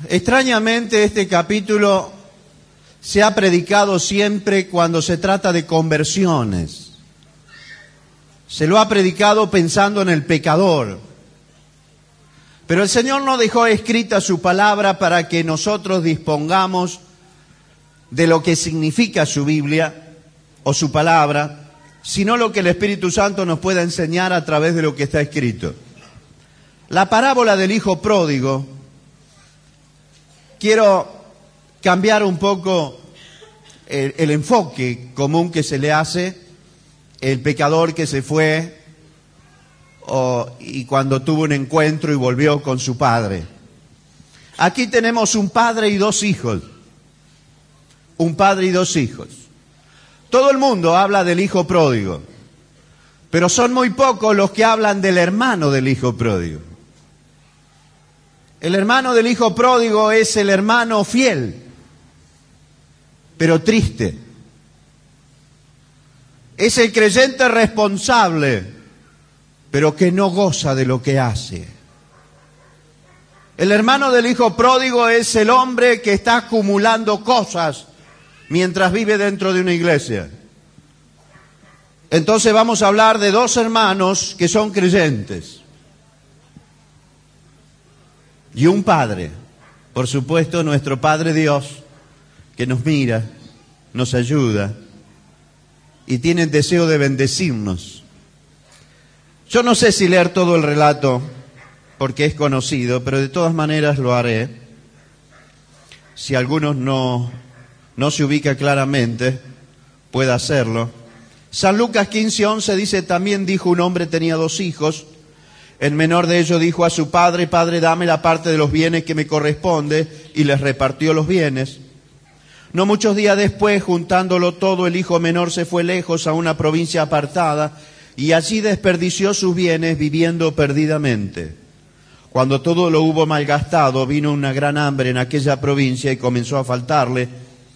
Extrañamente, este capítulo se ha predicado siempre cuando se trata de conversiones. Se lo ha predicado pensando en el pecador. Pero el Señor no dejó escrita su palabra para que nosotros dispongamos de lo que significa su Biblia o su palabra, sino lo que el Espíritu Santo nos pueda enseñar a través de lo que está escrito. La parábola del hijo pródigo, quiero cambiar un poco el enfoque común que se le hace, el pecador que se fue y cuando tuvo un encuentro y volvió con su padre. Aquí tenemos un padre y dos hijos. Un padre y dos hijos. Todo el mundo habla del hijo pródigo, pero son muy pocos los que hablan del hermano del hijo pródigo. El hermano del hijo pródigo es el hermano fiel, pero triste. Es el creyente responsable, pero que no goza de lo que hace. El hermano del hijo pródigo es el hombre que está acumulando cosas mientras vive dentro de una iglesia. Entonces vamos a hablar de dos hermanos que son creyentes. Y un Padre, por supuesto, nuestro Padre Dios, que nos mira, nos ayuda y tiene el deseo de bendecirnos. Yo no sé si leer todo el relato, porque es conocido, pero de todas maneras lo haré. Si algunos no se ubica claramente, puede hacerlo. San Lucas 15:11 dice, también dijo un hombre tenía dos hijos. El menor de ellos dijo a su padre, Padre, dame la parte de los bienes que me corresponde, y les repartió los bienes. No muchos días después, juntándolo todo, el hijo menor se fue lejos a una provincia apartada, y allí desperdició sus bienes viviendo perdidamente. Cuando todo lo hubo malgastado, vino una gran hambre en aquella provincia y comenzó a faltarle.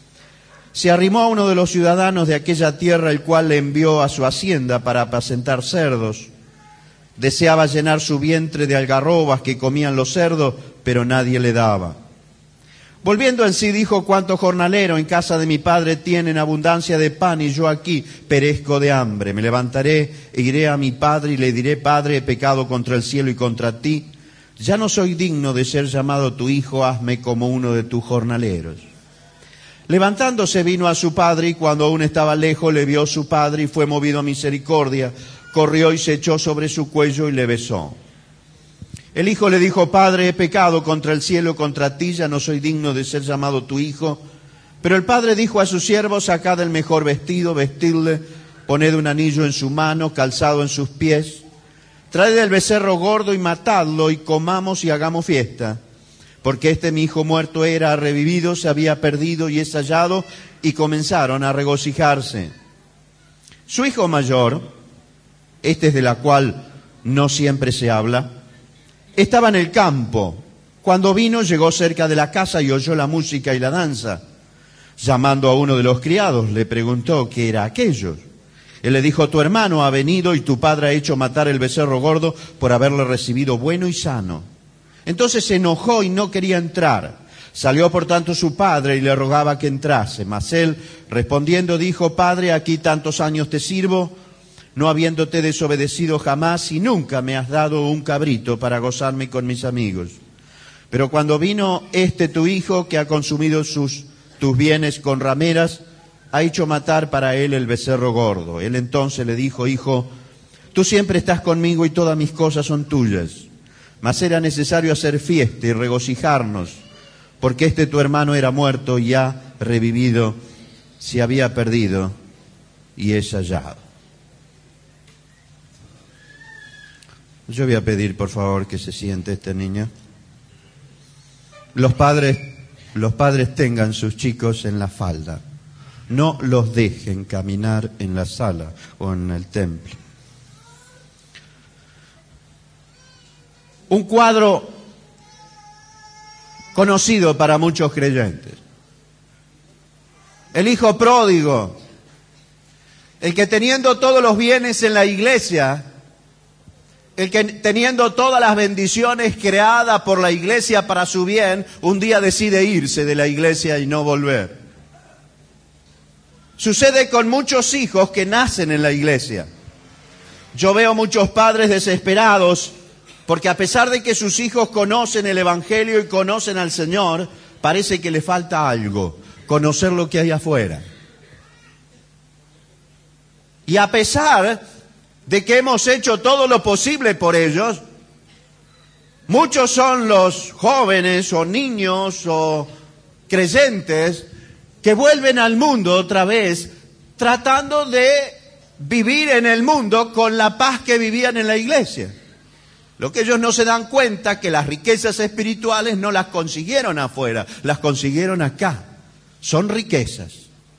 Se arrimó a uno de los ciudadanos de aquella tierra, el cual le envió a su hacienda para apacentar cerdos. Deseaba llenar su vientre de algarrobas que comían los cerdos, pero nadie le daba. Volviendo en sí, dijo, cuántos jornaleros en casa de mi padre tienen abundancia de pan, y yo aquí perezco de hambre. Me levantaré e iré a mi padre y le diré, Padre, he pecado contra el cielo y contra ti. Ya no soy digno de ser llamado tu hijo, hazme como uno de tus jornaleros. Levantándose vino a su padre, y cuando aún estaba lejos le vio su padre y fue movido a misericordia. Corrió y se echó sobre su cuello y le besó. El hijo le dijo, Padre, he pecado contra el cielo y contra ti, ya no soy digno de ser llamado tu hijo. Pero el padre dijo a sus siervos, sacad el mejor vestido, vestidle, poned un anillo en su mano, calzado en sus pies. Traed el becerro gordo y matadlo, y comamos y hagamos fiesta. Porque este mi hijo muerto era, ha revivido, se había perdido y es hallado, y comenzaron a regocijarse. Su hijo mayor, este es de la cual no siempre se habla, estaba en el campo. Cuando vino, llegó cerca de la casa y oyó la música y la danza. Llamando a uno de los criados, le preguntó qué era aquello. Él le dijo, tu hermano ha venido y tu padre ha hecho matar el becerro gordo por haberle recibido bueno y sano. Entonces se enojó y no quería entrar. Salió por tanto su padre y le rogaba que entrase. Mas él, respondiendo, dijo, Padre, aquí tantos años te sirvo, no habiéndote desobedecido jamás, y nunca me has dado un cabrito para gozarme con mis amigos. Pero cuando vino tu hijo, que ha consumido tus bienes con rameras, ha hecho matar para él el becerro gordo. Él entonces le dijo, Hijo, tú siempre estás conmigo y todas mis cosas son tuyas. Mas era necesario hacer fiesta y regocijarnos, porque tu hermano era muerto y ha revivido, se había perdido y es hallado. Yo voy a pedir, por favor, que se siente este niño. Los padres tengan sus chicos en la falda. No los dejen caminar en la sala o en el templo. Un cuadro conocido para muchos creyentes. El hijo pródigo, el que teniendo todos los bienes en la iglesia, el que teniendo todas las bendiciones creadas por la iglesia para su bien, un día decide irse de la iglesia y no volver. Sucede con muchos hijos que nacen en la iglesia. Yo veo muchos padres desesperados porque a pesar de que sus hijos conocen el Evangelio y conocen al Señor, parece que le falta algo, conocer lo que hay afuera. Y a pesar de que hemos hecho todo lo posible por ellos, muchos son los jóvenes o niños o creyentes que vuelven al mundo otra vez tratando de vivir en el mundo con la paz que vivían en la iglesia. Lo que ellos no se dan cuenta que las riquezas espirituales no las consiguieron afuera, las consiguieron acá. Son riquezas.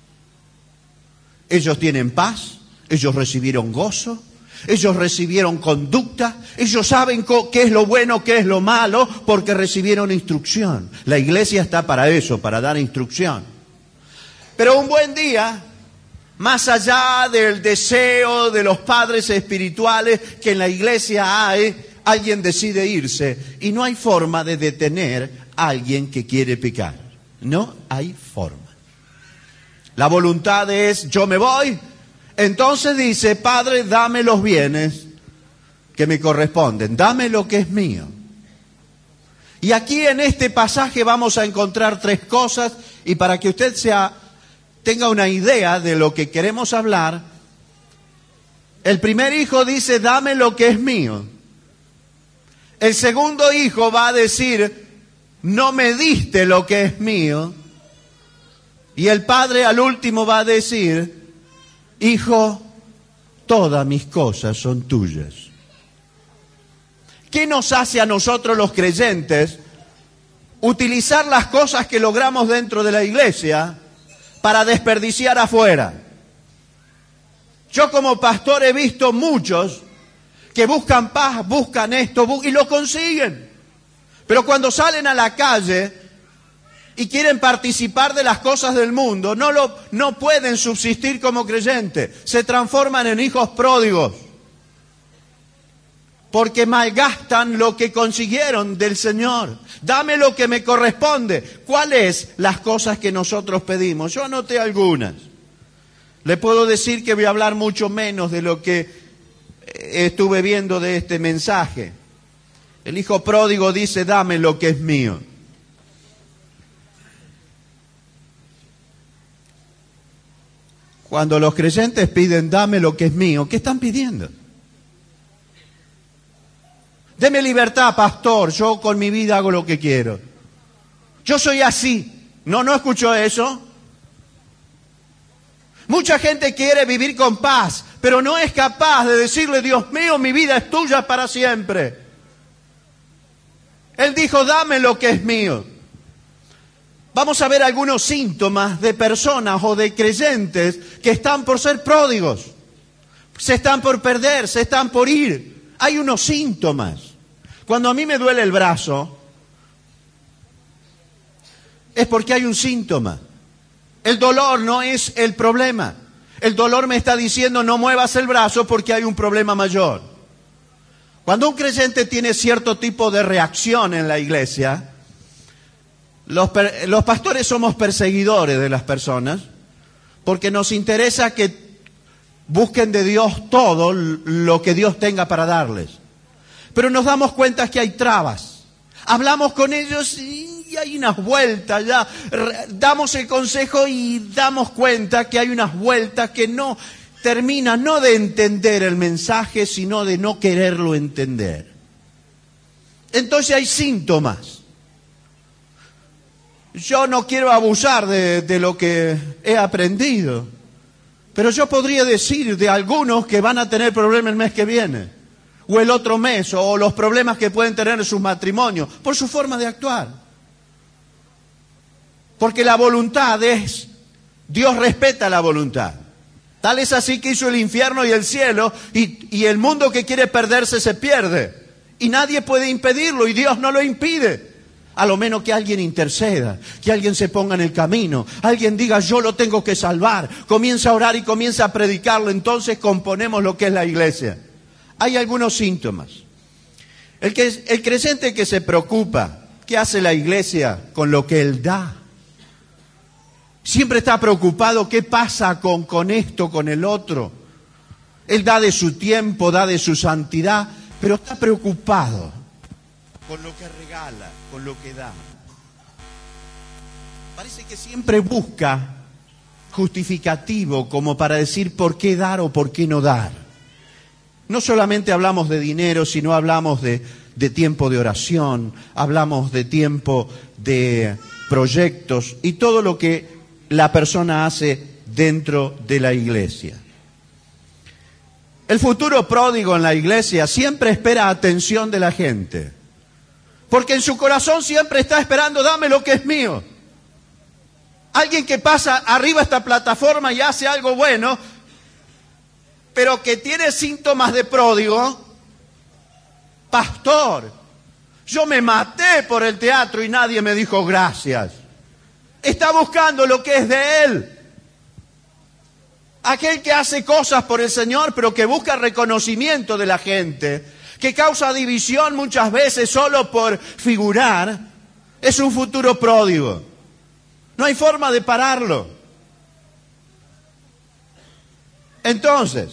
Ellos tienen paz, ellos recibieron gozo, ellos recibieron conducta, ellos saben qué es lo bueno, qué es lo malo, porque recibieron instrucción. La iglesia está para eso, para dar instrucción. Pero un buen día, más allá del deseo de los padres espirituales que en la iglesia hay, alguien decide irse y no hay forma de detener a alguien que quiere pecar. No hay forma. La voluntad es, yo me voy. Entonces dice, Padre, dame los bienes que me corresponden, dame lo que es mío. Y aquí en este pasaje vamos a encontrar tres cosas, y para que usted tenga una idea de lo que queremos hablar, el primer hijo dice, dame lo que es mío. El segundo hijo va a decir, no me diste lo que es mío. Y el padre al último va a decir, hijo, todas mis cosas son tuyas. ¿Qué nos hace a nosotros los creyentes utilizar las cosas que logramos dentro de la iglesia para desperdiciar afuera? Yo como pastor he visto muchos que buscan paz, buscan esto y lo consiguen. Pero cuando salen a la calle y quieren participar de las cosas del mundo, no pueden subsistir como creyentes. Se transforman en hijos pródigos. Porque malgastan lo que consiguieron del Señor. Dame lo que me corresponde. ¿Cuáles las cosas que nosotros pedimos? Yo anoté algunas. Le puedo decir que voy a hablar mucho menos de lo que estuve viendo de este mensaje. El hijo pródigo dice, dame lo que es mío. Cuando los creyentes piden, dame lo que es mío, ¿qué están pidiendo? Deme libertad, pastor, yo con mi vida hago lo que quiero. Yo soy así. ¿No escuchó eso? Mucha gente quiere vivir con paz, pero no es capaz de decirle, Dios mío, mi vida es tuya para siempre. Él dijo, dame lo que es mío. Vamos a ver algunos síntomas de personas o de creyentes que están por ser pródigos. Se están por perder, se están por ir. Hay unos síntomas. Cuando a mí me duele el brazo, es porque hay un síntoma. El dolor no es el problema. El dolor me está diciendo no muevas el brazo porque hay un problema mayor. Cuando un creyente tiene cierto tipo de reacción en la iglesia, los pastores somos perseguidores de las personas porque nos interesa que busquen de Dios todo lo que Dios tenga para darles. Pero nos damos cuenta que hay trabas. Hablamos con ellos y hay unas vueltas, ya damos el consejo y damos cuenta que hay unas vueltas que no terminan no de entender el mensaje, sino de no quererlo entender. Entonces hay síntomas. Yo no quiero abusar de lo que he aprendido, pero yo podría decir de algunos que van a tener problemas el mes que viene, o el otro mes, o los problemas que pueden tener en sus matrimonios, por su forma de actuar. Porque la voluntad es, Dios respeta la voluntad. Tal es así que hizo el infierno y el cielo, y el mundo que quiere perderse se pierde. Y nadie puede impedirlo, y Dios no lo impide. A lo menos que alguien interceda, que alguien se ponga en el camino, alguien diga yo lo tengo que salvar, comienza a orar y comienza a predicarlo, entonces componemos lo que es la iglesia. Hay algunos síntomas. El creyente que se preocupa, ¿qué hace la iglesia con lo que él da? Siempre está preocupado, ¿qué pasa con esto, con el otro? Él da de su tiempo, da de su santidad, pero está preocupado con lo que regala, con lo que da. Parece que siempre busca justificativo como para decir por qué dar o por qué no dar. No solamente hablamos de dinero, sino hablamos de tiempo de oración, hablamos de tiempo de proyectos y todo lo que la persona hace dentro de la iglesia. El futuro pródigo en la iglesia siempre espera atención de la gente, porque en su corazón siempre está esperando, dame lo que es mío. Alguien que pasa arriba a esta plataforma y hace algo bueno, pero que tiene síntomas de pródigo, pastor, yo me maté por el teatro y nadie me dijo gracias. Está buscando lo que es de él. Aquel que hace cosas por el Señor, pero que busca reconocimiento de la gente, que causa división muchas veces solo por figurar, es un futuro pródigo. No hay forma de pararlo. Entonces,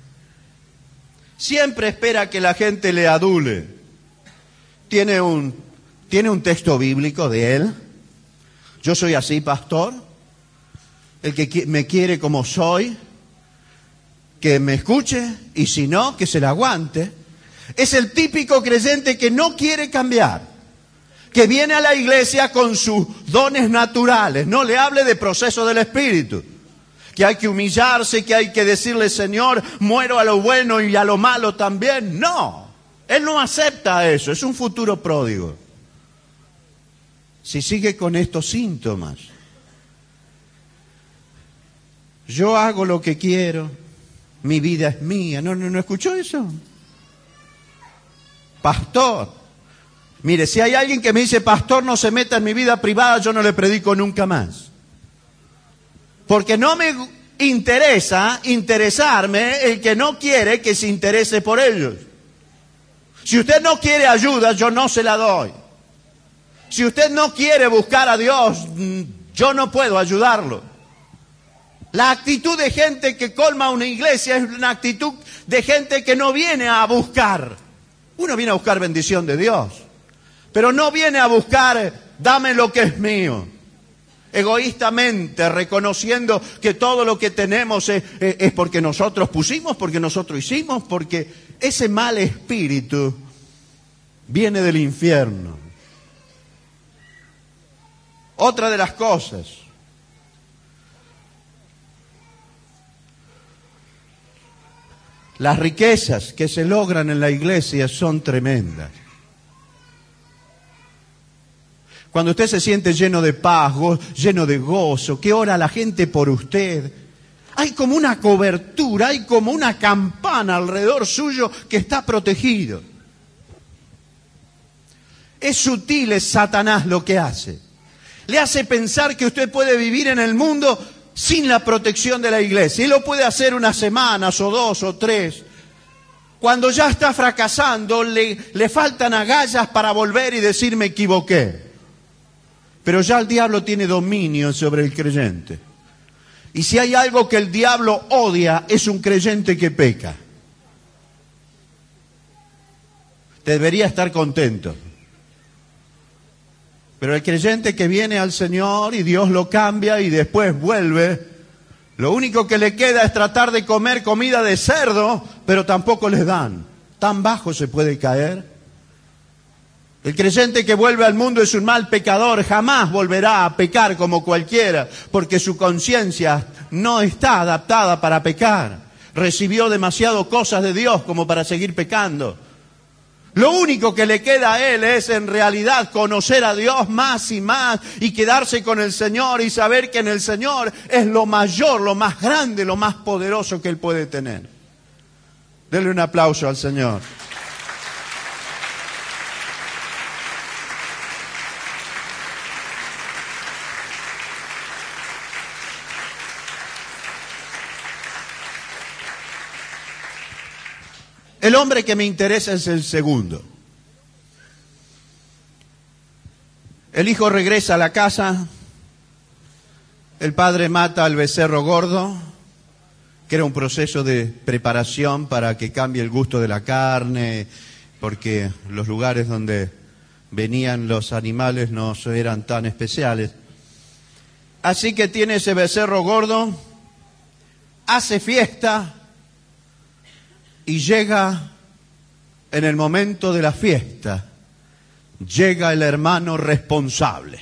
siempre espera que la gente le adule. ¿Tiene un texto bíblico de él? Yo soy así, pastor. El que me quiere como soy, que me escuche, y si no, que se la aguante. Es el típico creyente que no quiere cambiar, que viene a la iglesia con sus dones naturales. No le hable de proceso del Espíritu, que hay que humillarse, que hay que decirle, Señor, muero a lo bueno y a lo malo también. No, él no acepta eso, es un futuro pródigo. Si sigue con estos síntomas, yo hago lo que quiero, mi vida es mía. ¿No escuchó eso? Pastor, mire, si hay alguien que me dice, pastor, no se meta en mi vida privada, yo no le predico nunca más. Porque no me interesa interesarme el que no quiere que se interese por ellos. Si usted no quiere ayuda, yo no se la doy. Si usted no quiere buscar a Dios, yo no puedo ayudarlo. La actitud de gente que colma una iglesia es una actitud de gente que no viene a buscar. Uno viene a buscar bendición de Dios, pero no viene a buscar, dame lo que es mío. Egoístamente, reconociendo que todo lo que tenemos es porque nosotros pusimos, porque nosotros hicimos, porque ese mal espíritu viene del infierno. Otra de las cosas, las riquezas que se logran en la iglesia son tremendas. Cuando usted se siente lleno de paz, lleno de gozo, que ora la gente por usted, hay como una cobertura, hay como una campana alrededor suyo que está protegido. Es sutil, es Satanás lo que hace. Le hace pensar que usted puede vivir en el mundo sin la protección de la iglesia. Y lo puede hacer unas semanas o 2 o 3. Cuando ya está fracasando, le faltan agallas para volver y decir me equivoqué. Pero ya el diablo tiene dominio sobre el creyente. Y si hay algo que el diablo odia, es un creyente que peca. Debería estar contento. Pero el creyente que viene al Señor y Dios lo cambia y después vuelve, lo único que le queda es tratar de comer comida de cerdo, pero tampoco les dan. ¿Tan bajo se puede caer? El creyente que vuelve al mundo es un mal pecador, jamás volverá a pecar como cualquiera, porque su conciencia no está adaptada para pecar. Recibió demasiado cosas de Dios como para seguir pecando. Lo único que le queda a él es en realidad conocer a Dios más y más y quedarse con el Señor y saber que en el Señor es lo mayor, lo más grande, lo más poderoso que él puede tener. Denle un aplauso al Señor. El hombre que me interesa es el segundo. El hijo regresa a la casa, el padre mata al becerro gordo, que era un proceso de preparación para que cambie el gusto de la carne, porque los lugares donde venían los animales no eran tan especiales. Así que tiene ese becerro gordo, hace fiesta y llega en el momento de la fiesta, llega el hermano responsable.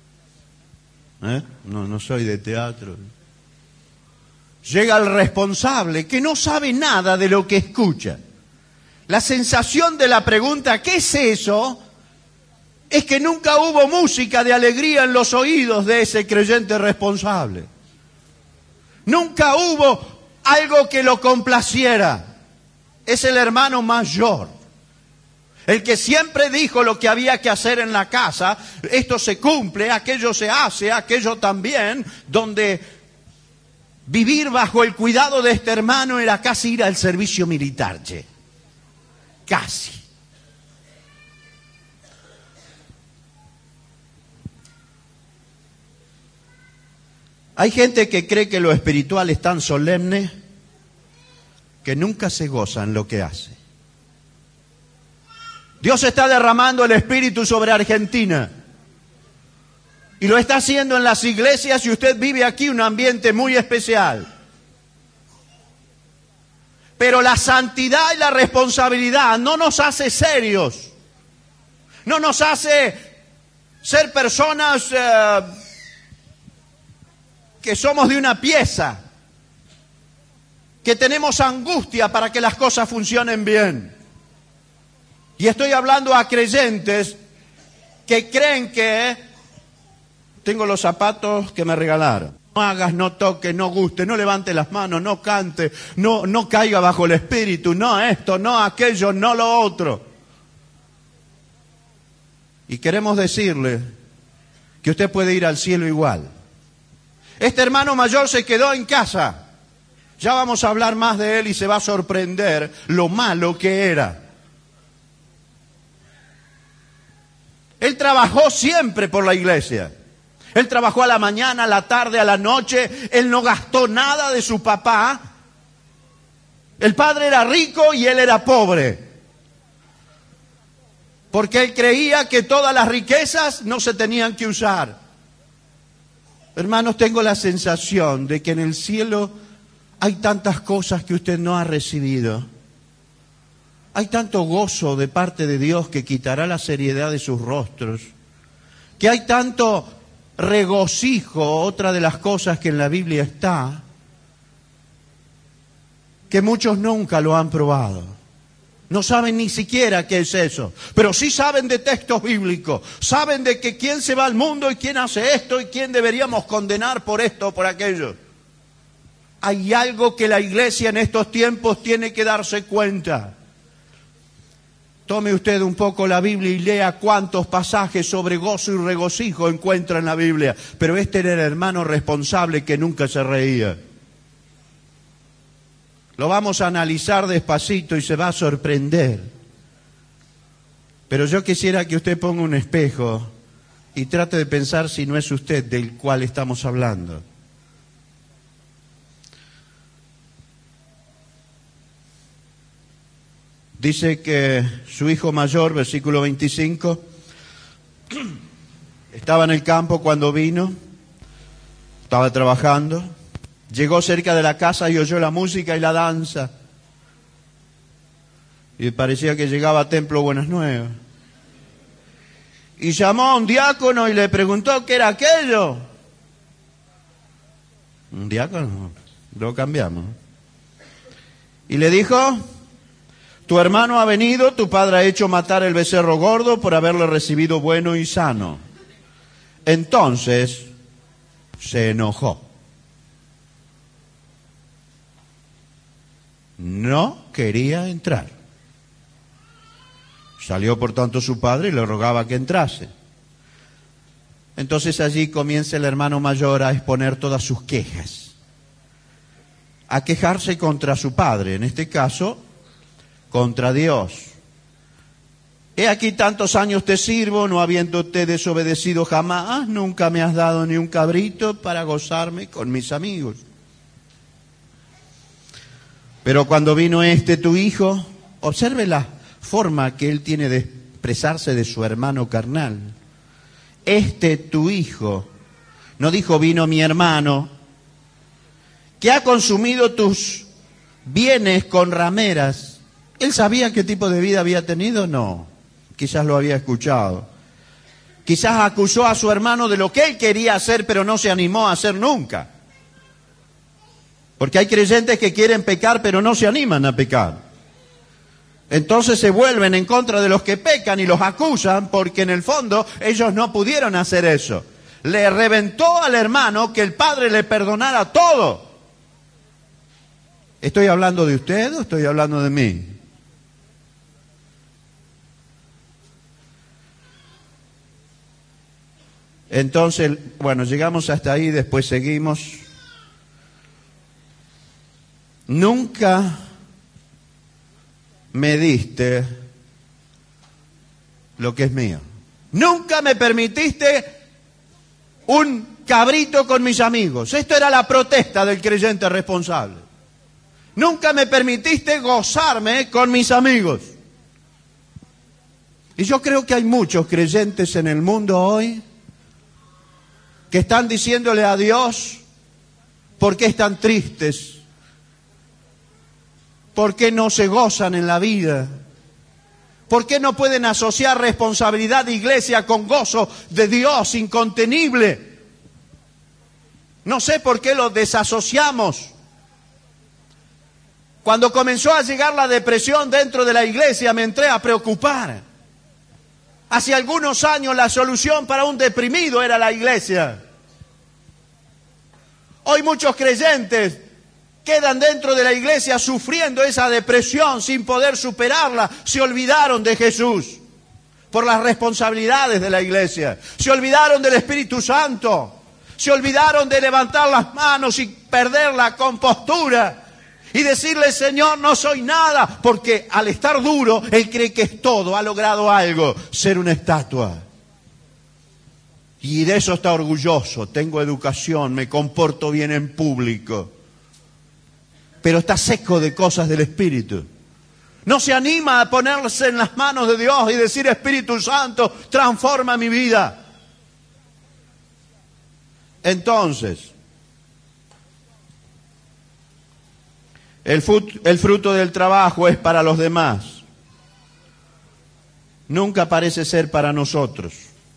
No soy de teatro. Llega el responsable que no sabe nada de lo que escucha. La sensación de la pregunta, ¿qué es eso?, es que nunca hubo música de alegría en los oídos de ese creyente responsable. Nunca hubo algo que lo complaciera. Es el hermano mayor, el que siempre dijo lo que había que hacer en la casa. Esto se cumple, aquello se hace, aquello también, donde vivir bajo el cuidado de este hermano era casi ir al servicio militar, casi. Hay gente que cree que lo espiritual es tan solemne que nunca se goza en lo que hace. Dios está derramando el Espíritu sobre Argentina y lo está haciendo en las iglesias, y usted vive aquí un ambiente muy especial. Pero la santidad y la responsabilidad no nos hace serios, no nos hace ser personas que somos de una pieza, que tenemos angustia para que las cosas funcionen bien. Y estoy hablando a creyentes que creen que tengo los zapatos que me regalaron. No hagas, no toques, no guste, no levante las manos, no cante, no caiga bajo el espíritu, no esto, no aquello, no lo otro. Y queremos decirle que usted puede ir al cielo igual. Este hermano mayor se quedó en casa. Ya vamos a hablar más de él y se va a sorprender lo malo que era. Él trabajó siempre por la iglesia. Él trabajó a la mañana, a la tarde, a la noche. Él no gastó nada de su papá. El padre era rico y él era pobre. Porque él creía que todas las riquezas no se tenían que usar. Hermanos, tengo la sensación de que en el cielo hay tantas cosas que usted no ha recibido. Hay tanto gozo de parte de Dios que quitará la seriedad de sus rostros. Que hay tanto regocijo, otra de las cosas que en la Biblia está, que muchos nunca lo han probado. No saben ni siquiera qué es eso, pero sí saben de textos bíblicos, saben de que quién se va al mundo y quién hace esto y quién deberíamos condenar por esto o por aquello. Hay algo que la iglesia en estos tiempos tiene que darse cuenta. Tome usted un poco la Biblia y lea cuántos pasajes sobre gozo y regocijo encuentra en la Biblia, pero este era el hermano responsable que nunca se reía. Lo vamos a analizar despacito y se va a sorprender. Pero yo quisiera que usted ponga un espejo y trate de pensar si no es usted del cual estamos hablando. Dice que su hijo mayor, versículo 25, estaba en el campo cuando vino, estaba trabajando. Llegó cerca de la casa y oyó la música y la danza. Y parecía que llegaba a Templo Buenas Nuevas. Y llamó a un diácono y le preguntó qué era aquello. Un diácono, lo cambiamos. Y le dijo: tu hermano ha venido, tu padre ha hecho matar el becerro gordo por haberle recibido bueno y sano. Entonces se enojó. No quería entrar. Salió por tanto su padre y le rogaba que entrase. Entonces allí comienza el hermano mayor a exponer todas sus quejas, a quejarse contra su padre, en este caso contra Dios. He aquí tantos años te sirvo, no habiéndote desobedecido jamás, nunca me has dado ni un cabrito para gozarme con mis amigos. Pero cuando vino tu hijo, observe la forma que él tiene de expresarse de su hermano carnal. Tu hijo, no dijo vino mi hermano, que ha consumido tus bienes con rameras. ¿Él sabía qué tipo de vida había tenido? No. Quizás lo había escuchado. Quizás acusó a su hermano de lo que él quería hacer, pero no se animó a hacer nunca. Porque hay creyentes que quieren pecar, pero no se animan a pecar. Entonces se vuelven en contra de los que pecan y los acusan, porque en el fondo ellos no pudieron hacer eso. Le reventó al hermano que el padre le perdonara todo. ¿Estoy hablando de usted o estoy hablando de mí? Entonces, bueno, llegamos hasta ahí, después seguimos. Nunca me diste lo que es mío. Nunca me permitiste un cabrito con mis amigos. Esto era la protesta del creyente responsable. Nunca me permitiste gozarme con mis amigos. Y yo creo que hay muchos creyentes en el mundo hoy que están diciéndole a Dios por qué están tristes, por qué no se gozan en la vida, por qué no pueden asociar responsabilidad de iglesia con gozo de Dios incontenible. No sé por qué lo desasociamos. Cuando comenzó a llegar la depresión dentro de la iglesia, me entré a preocupar. Hace algunos años la solución para un deprimido era la iglesia. Hoy muchos creyentes quedan dentro de la iglesia sufriendo esa depresión sin poder superarla. Se olvidaron de Jesús por las responsabilidades de la iglesia. Se olvidaron del Espíritu Santo. Se olvidaron de levantar las manos y perder la compostura. Y decirle, Señor, no soy nada, porque al estar duro, él cree que es todo, ha logrado algo, ser una estatua. Y de eso está orgulloso, tengo educación, me comporto bien en público. Pero está seco de cosas del Espíritu. No se anima a ponerse en las manos de Dios y decir, Espíritu Santo, transforma mi vida. Entonces, el fruto del trabajo es para los demás. Nunca parece ser para nosotros.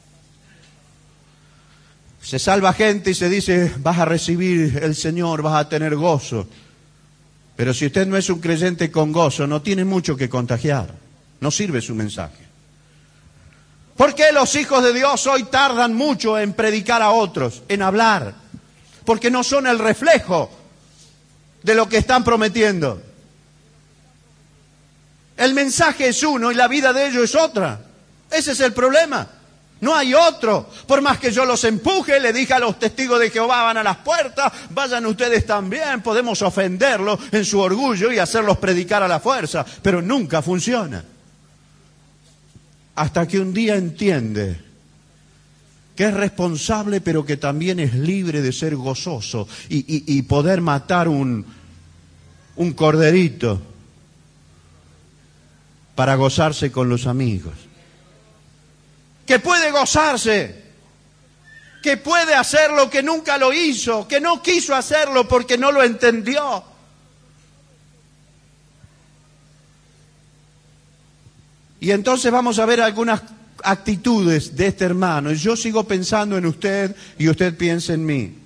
Se salva gente y se dice, vas a recibir el Señor, vas a tener gozo. Pero si usted no es un creyente con gozo, no tiene mucho que contagiar. No sirve su mensaje. ¿Por qué los hijos de Dios hoy tardan mucho en predicar a otros, en hablar? Porque no son el reflejo de lo que están prometiendo. El mensaje es uno y la vida de ellos es otra. Ese es el problema. No hay otro. Por más que yo los empuje, le dije a los testigos de Jehová, van a las puertas, vayan ustedes también, podemos ofenderlos en su orgullo y hacerlos predicar a la fuerza, pero nunca funciona. Hasta que un día entiende que es responsable, pero que también es libre de ser gozoso y poder matar un corderito para gozarse con los amigos. Que puede gozarse, que puede hacer lo que nunca lo hizo, que no quiso hacerlo porque no lo entendió. Y entonces vamos a ver algunas actitudes de este hermano. Y yo sigo pensando en usted y usted piensa en mí.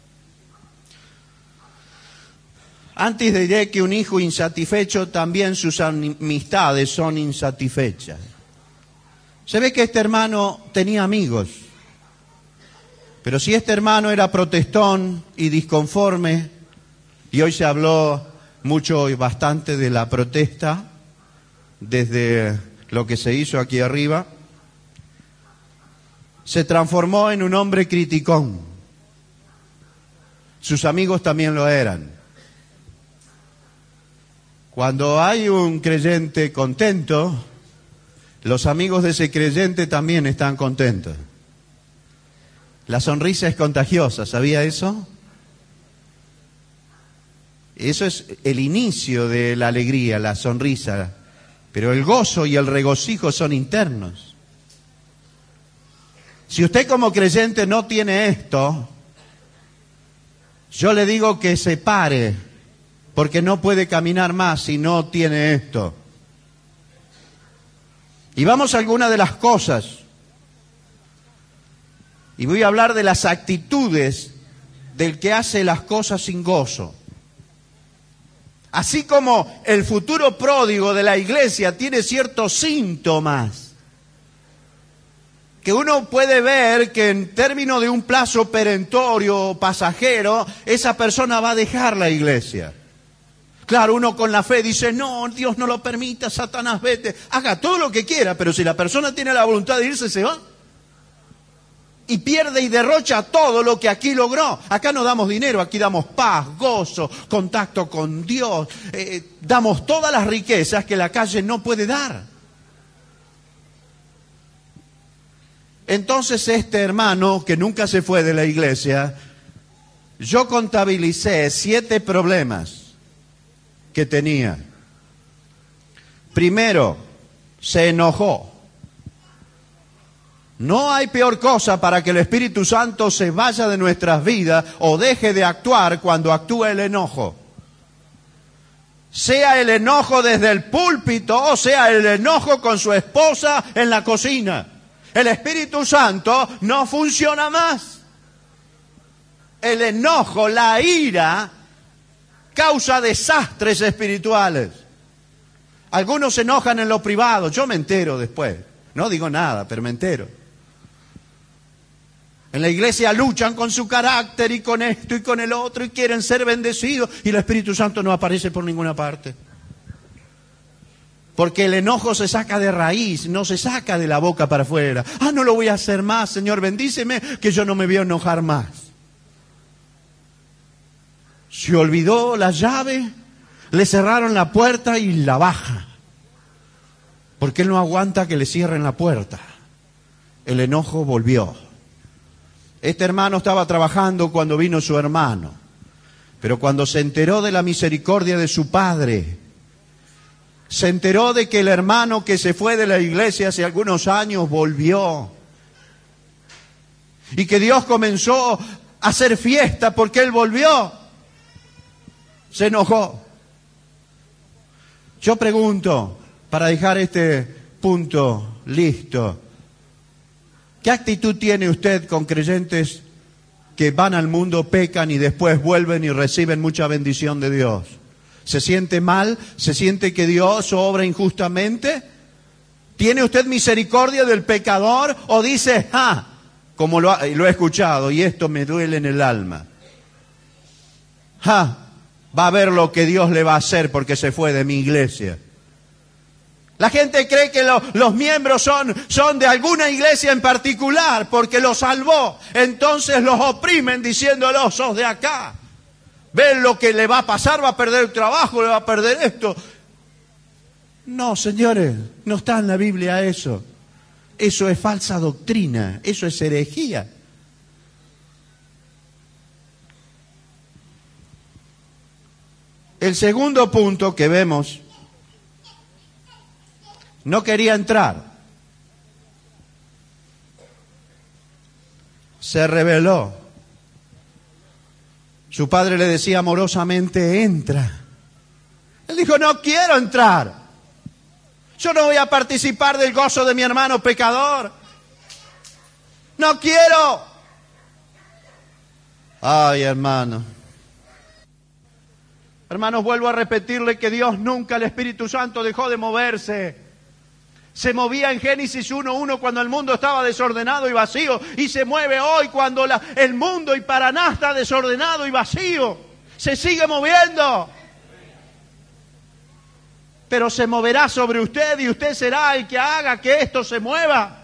Antes diré que un hijo insatisfecho, también sus amistades son insatisfechas. Se ve que este hermano tenía amigos. Pero si este hermano era protestón y disconforme, y hoy se habló mucho y bastante de la protesta, desde lo que se hizo aquí arriba, se transformó en un hombre criticón. Sus amigos también lo eran. Cuando hay un creyente contento, Los amigos de ese creyente también están contentos. La sonrisa es contagiosa, ¿sabía eso? Eso es el inicio de la alegría, la sonrisa. Pero el gozo y el regocijo son internos. Si usted como creyente no tiene esto, yo le digo que se pare, porque no puede caminar más si no tiene esto. Y vamos a algunas de las cosas. Y voy a hablar de las actitudes del que hace las cosas sin gozo. Así como el futuro pródigo de la iglesia tiene ciertos síntomas que uno puede ver que en términos de un plazo perentorio o pasajero, esa persona va a dejar la iglesia. Claro, uno con la fe dice, no, Dios no lo permita, Satanás, vete, haga todo lo que quiera, pero si la persona tiene la voluntad de irse, se va. Y pierde y derrocha todo lo que aquí logró. Acá no damos dinero, aquí damos paz, gozo, contacto con Dios. Damos todas las riquezas que la calle no puede dar. Entonces este hermano, que nunca se fue de la iglesia, yo contabilicé 7 problemas que tenía. Primero, se enojó. No hay peor cosa para que el Espíritu Santo se vaya de nuestras vidas o deje de actuar cuando actúa el enojo. Sea el enojo desde el púlpito o sea el enojo con su esposa en la cocina. El Espíritu Santo no funciona más. El enojo, la ira, causa desastres espirituales. Algunos se enojan en lo privado, yo me entero después. No digo nada, pero me entero. En la iglesia luchan con su carácter y con esto y con el otro y quieren ser bendecidos y el Espíritu Santo no aparece por ninguna parte. Porque el enojo se saca de raíz, no se saca de la boca para afuera. Ah, no lo voy a hacer más, Señor, bendíceme que yo no me voy a enojar más. Se olvidó la llave, le cerraron la puerta y la baja. Porque él no aguanta que le cierren la puerta. El enojo volvió. Este hermano estaba trabajando cuando vino su hermano. Pero cuando se enteró de la misericordia de su padre, se enteró de que el hermano que se fue de la iglesia hace algunos años volvió. Y que Dios comenzó a hacer fiesta porque él volvió. Se enojó. Yo pregunto, para dejar este punto listo, ¿qué actitud tiene usted con creyentes que van al mundo, pecan y después vuelven y reciben mucha bendición de Dios? ¿Se siente mal? ¿Se siente que Dios obra injustamente? ¿Tiene usted misericordia del pecador? ¿O dice, como lo he escuchado y esto me duele en el alma? Va a ver lo que Dios le va a hacer porque se fue de mi iglesia. La gente cree que los miembros son de alguna iglesia en particular porque los salvó. Entonces los oprimen diciéndolos, sos de acá. Ven lo que le va a pasar, va a perder el trabajo, le va a perder esto. No, señores, no está en la Biblia eso. Eso es falsa doctrina, eso es herejía. El segundo punto que vemos, no quería entrar. Se rebeló. Su padre le decía amorosamente, entra. Él dijo, no quiero entrar. Yo no voy a participar del gozo de mi hermano pecador. No quiero. Ay, hermano. Hermanos, vuelvo a repetirle que Dios nunca, el Espíritu Santo, dejó de moverse. Se movía en Génesis 1:1 cuando el mundo estaba desordenado y vacío. Y se mueve hoy cuando el mundo y Paraná está desordenado y vacío. Se sigue moviendo. Pero se moverá sobre usted y usted será el que haga que esto se mueva.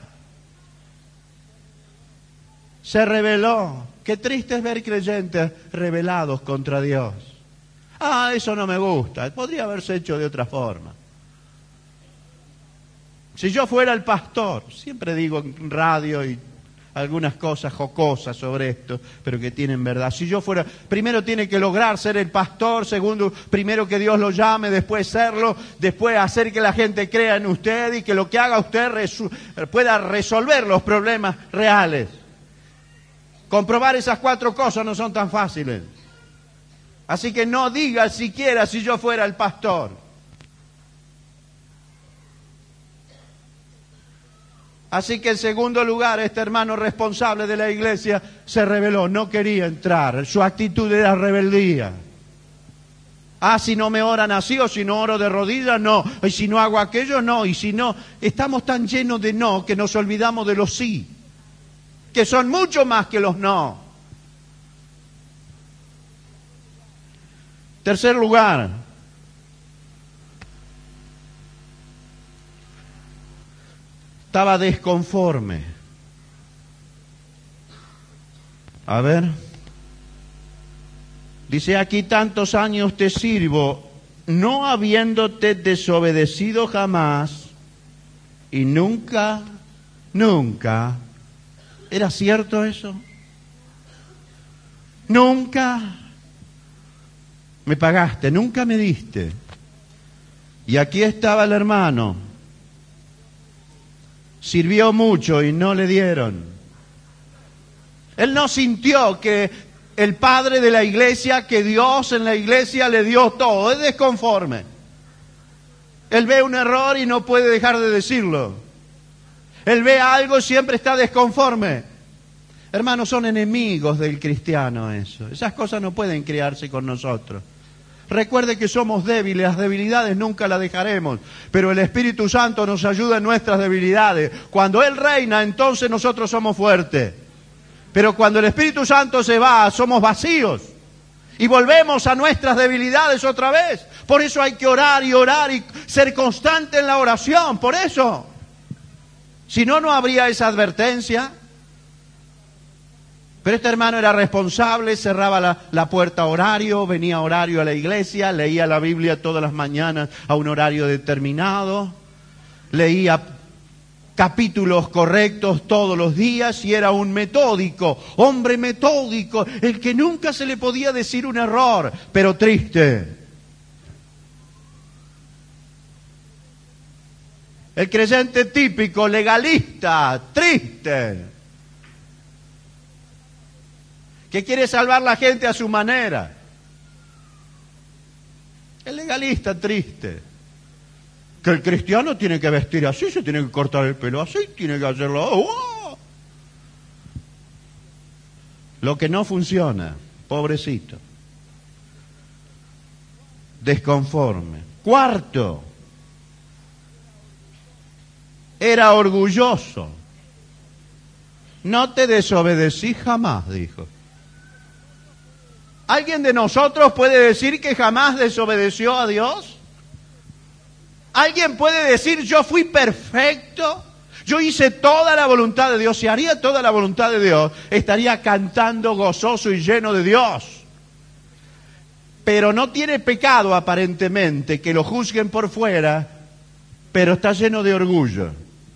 Se rebeló. Qué triste es ver creyentes rebelados contra Dios. Eso no me gusta. Podría haberse hecho de otra forma. Si yo fuera el pastor, siempre digo en radio y algunas cosas jocosas sobre esto, pero que tienen verdad. Si yo fuera, primero tiene que lograr ser el pastor, segundo, primero que Dios lo llame, después serlo, después hacer que la gente crea en usted y que lo que haga usted pueda resolver los problemas reales. Comprobar esas 4 cosas no son tan fáciles. Así que no diga siquiera si yo fuera el pastor. Así que en segundo lugar, este hermano responsable de la iglesia se rebeló, no quería entrar, su actitud era rebeldía. Si no me oran así, o si no oro de rodillas, no, y si no hago aquello, no, y si no, estamos tan llenos de no que nos olvidamos de los sí, que son mucho más que los no. Tercer lugar, estaba desconforme. A ver. Dice, aquí tantos años te sirvo, no habiéndote desobedecido jamás, y nunca, nunca. ¿Era cierto eso? Nunca me pagaste, nunca me diste. Y aquí estaba el hermano. Sirvió mucho y no le dieron. Él no sintió que el padre de la iglesia, que Dios en la iglesia le dio todo. Es desconforme. Él ve un error y no puede dejar de decirlo. Él ve algo y siempre está desconforme. Hermanos, son enemigos del cristiano eso. Esas cosas no pueden criarse con nosotros. Recuerde que somos débiles, las debilidades nunca las dejaremos, pero el Espíritu Santo nos ayuda en nuestras debilidades. Cuando Él reina, entonces nosotros somos fuertes. Pero cuando el Espíritu Santo se va, somos vacíos. Y volvemos a nuestras debilidades otra vez. Por eso hay que orar y ser constante en la oración. Por eso. Si no, no habría esa advertencia. Pero este hermano era responsable, cerraba la puerta a horario, venía a horario a la iglesia, leía la Biblia todas las mañanas a un horario determinado, leía capítulos correctos todos los días y era un metódico, hombre metódico, el que nunca se le podía decir un error, pero triste. El creyente típico, legalista, triste. Que quiere salvar la gente a su manera. El legalista triste. Que el cristiano tiene que vestir así, se tiene que cortar el pelo así, tiene que hacerlo. ¡Oh! Lo que no funciona, pobrecito. Desconforme. Cuarto, era orgulloso. No te desobedecí jamás, dijo. ¿Alguien de nosotros puede decir que jamás desobedeció a Dios? ¿Alguien puede decir yo fui perfecto? Yo hice toda la voluntad de Dios. Si haría toda la voluntad de Dios, estaría cantando gozoso y lleno de Dios. Pero no tiene pecado aparentemente, que lo juzguen por fuera, pero está lleno de orgullo.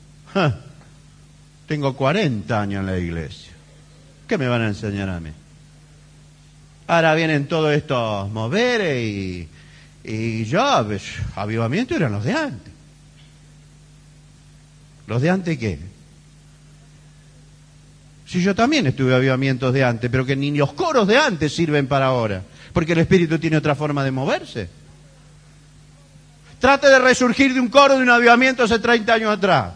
Tengo 40 años en la iglesia. ¿Qué me van a enseñar a mí? Ahora vienen todos estos moveres y yo, avivamiento eran los de antes. ¿Los de antes qué? Si yo también estuve avivamientos de antes, pero que ni los coros de antes sirven para ahora, porque el Espíritu tiene otra forma de moverse. Trate de resurgir de un coro de un avivamiento hace 30 años atrás.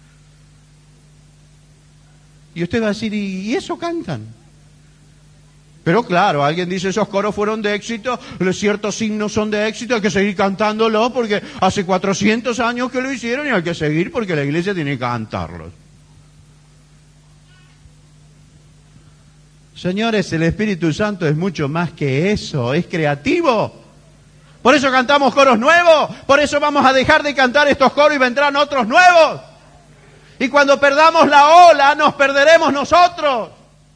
Y usted va a decir, ¿y eso cantan? Pero claro, alguien dice, esos coros fueron de éxito, ciertos signos son de éxito, hay que seguir cantándolo porque hace 400 años que lo hicieron y hay que seguir porque la iglesia tiene que cantarlos. Señores, el Espíritu Santo es mucho más que eso, es creativo. Por eso cantamos coros nuevos, por eso vamos a dejar de cantar estos coros y vendrán otros nuevos. Y cuando perdamos la ola, nos perderemos nosotros.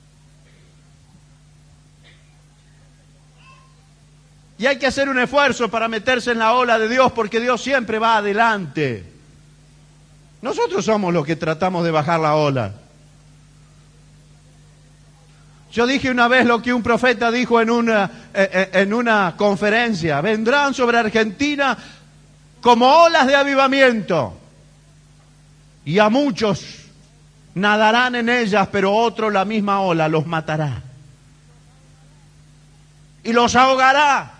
Y hay que hacer un esfuerzo para meterse en la ola de Dios, porque Dios siempre va adelante. Nosotros somos los que tratamos de bajar la ola. Yo dije una vez lo que un profeta dijo en una conferencia. Vendrán sobre Argentina como olas de avivamiento. Y a muchos nadarán en ellas, pero otros la misma ola los matará. Y los ahogará.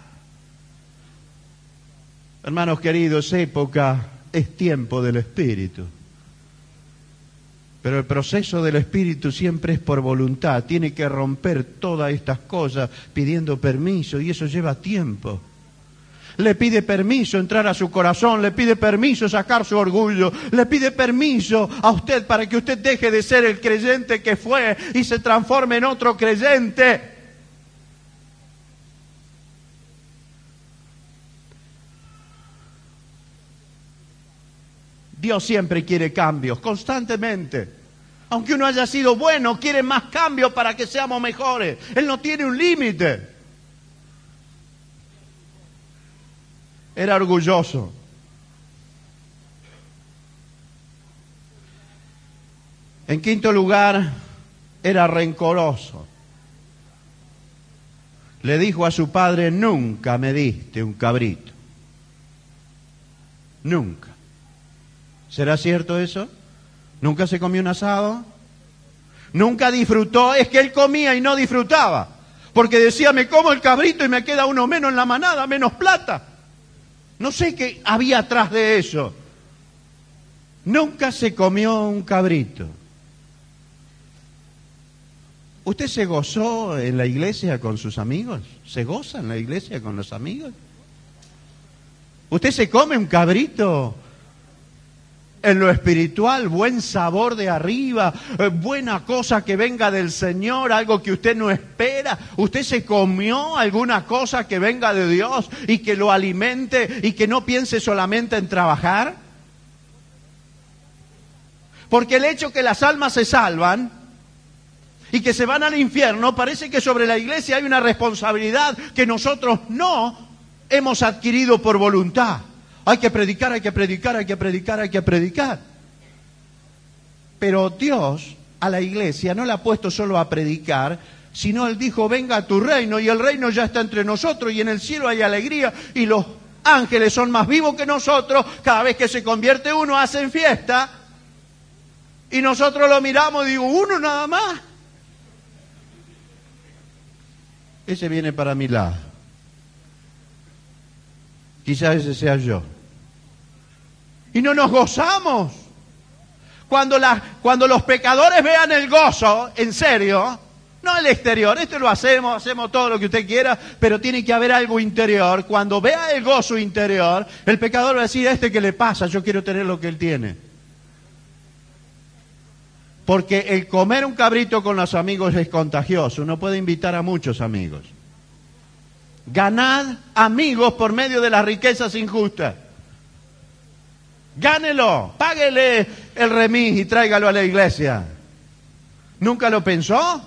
Hermanos queridos, época es tiempo del Espíritu. Pero el proceso del Espíritu siempre es por voluntad. Tiene que romper todas estas cosas pidiendo permiso, y eso lleva tiempo. Le pide permiso entrar a su corazón, le pide permiso sacar su orgullo, le pide permiso a usted para que usted deje de ser el creyente que fue y se transforme en otro creyente. Dios siempre quiere cambios, constantemente. Aunque uno haya sido bueno, quiere más cambios para que seamos mejores. Él no tiene un límite. Era orgulloso. En quinto lugar, era rencoroso. Le dijo a su padre: nunca me diste un cabrito. Nunca. ¿Será cierto eso? ¿Nunca se comió un asado? ¿Nunca disfrutó? Es que él comía y no disfrutaba. Porque decía: me como el cabrito y me queda uno menos en la manada, menos plata. No sé qué había atrás de eso. Nunca se comió un cabrito. ¿Usted se gozó en la iglesia con sus amigos? ¿Se goza en la iglesia con los amigos? ¿Usted se come un cabrito en lo espiritual? Buen sabor de arriba, buena cosa que venga del Señor, algo que usted no espera. ¿Usted se comió alguna cosa que venga de Dios y que lo alimente y que no piense solamente en trabajar? Porque el hecho que las almas se salvan y que se van al infierno, parece que sobre la iglesia hay una responsabilidad que nosotros no hemos adquirido por voluntad. Hay que predicar, hay que predicar, hay que predicar, hay que predicar. Pero Dios a la iglesia no la ha puesto solo a predicar, sino Él dijo: venga a tu reino, y el reino ya está entre nosotros, y en el cielo hay alegría, y los ángeles son más vivos que nosotros. Cada vez que se convierte uno hacen fiesta, y nosotros lo miramos y digo: uno nada más. Ese viene para mi lado. Quizás ese sea yo. Y no nos gozamos. Cuando los pecadores vean el gozo, en serio, no el exterior, esto lo hacemos todo lo que usted quiera, pero tiene que haber algo interior. Cuando vea el gozo interior, el pecador va a decir: ¿a este qué le pasa? Yo quiero tener lo que él tiene. Porque el comer un cabrito con los amigos es contagioso. Uno puede invitar a muchos amigos. Ganad amigos por medio de las riquezas injustas. Gánelo, páguele el remis y tráigalo a la iglesia. ¿Nunca lo pensó?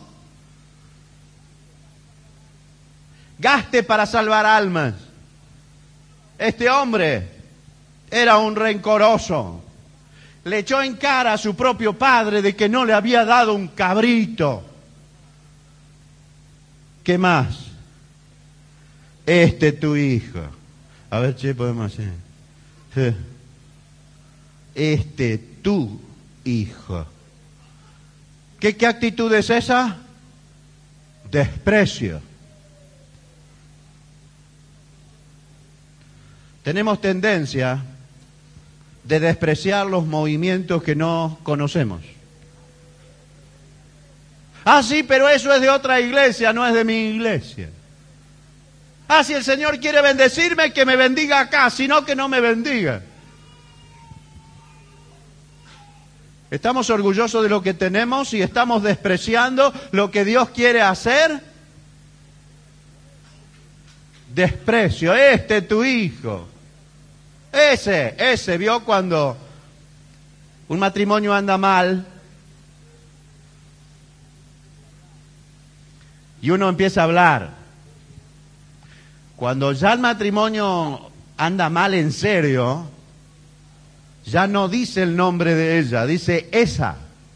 Gaste para salvar almas. Este hombre era un rencoroso. Le echó en cara a su propio padre de que no le había dado un cabrito. ¿Qué más? Tu hijo. A ver, che, podemos hacer. Tu hijo. ¿Qué actitud es esa? Desprecio. Tenemos tendencia de despreciar los movimientos que no conocemos. Ah, sí, pero eso es de otra iglesia, no es de mi iglesia. Ah, si el Señor quiere bendecirme, que me bendiga acá, si no, que no me bendiga. ¿Estamos orgullosos de lo que tenemos y estamos despreciando lo que Dios quiere hacer? Desprecio. Tu hijo. Ese, vio cuando un matrimonio anda mal y uno empieza a hablar. Cuando ya el matrimonio anda mal en serio, Ya no dice el nombre de ella, dice esa.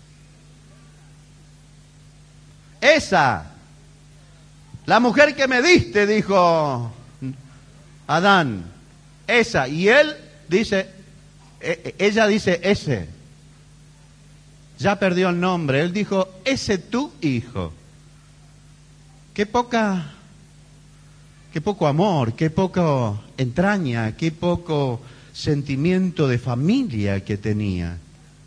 Esa. La mujer que me diste, dijo Adán. Esa. Y él dice, ella dice ese. Ya perdió el nombre. Él dijo, ese tu hijo. Qué poco amor, qué poco entraña, qué poco sentimiento de familia que tenía.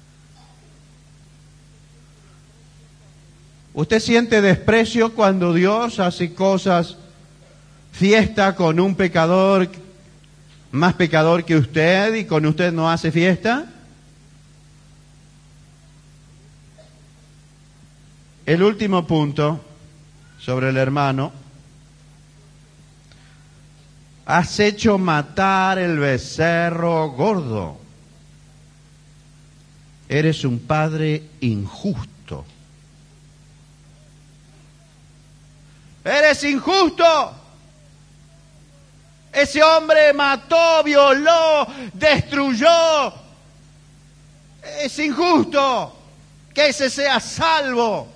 ¿Usted siente desprecio cuando Dios hace cosas, fiesta con un pecador más pecador que usted y con usted no hace fiesta? El último punto sobre el hermano. Has hecho matar el becerro gordo. Eres un padre injusto. Eres injusto. Ese hombre mató, violó, destruyó. Es injusto que ese sea salvo.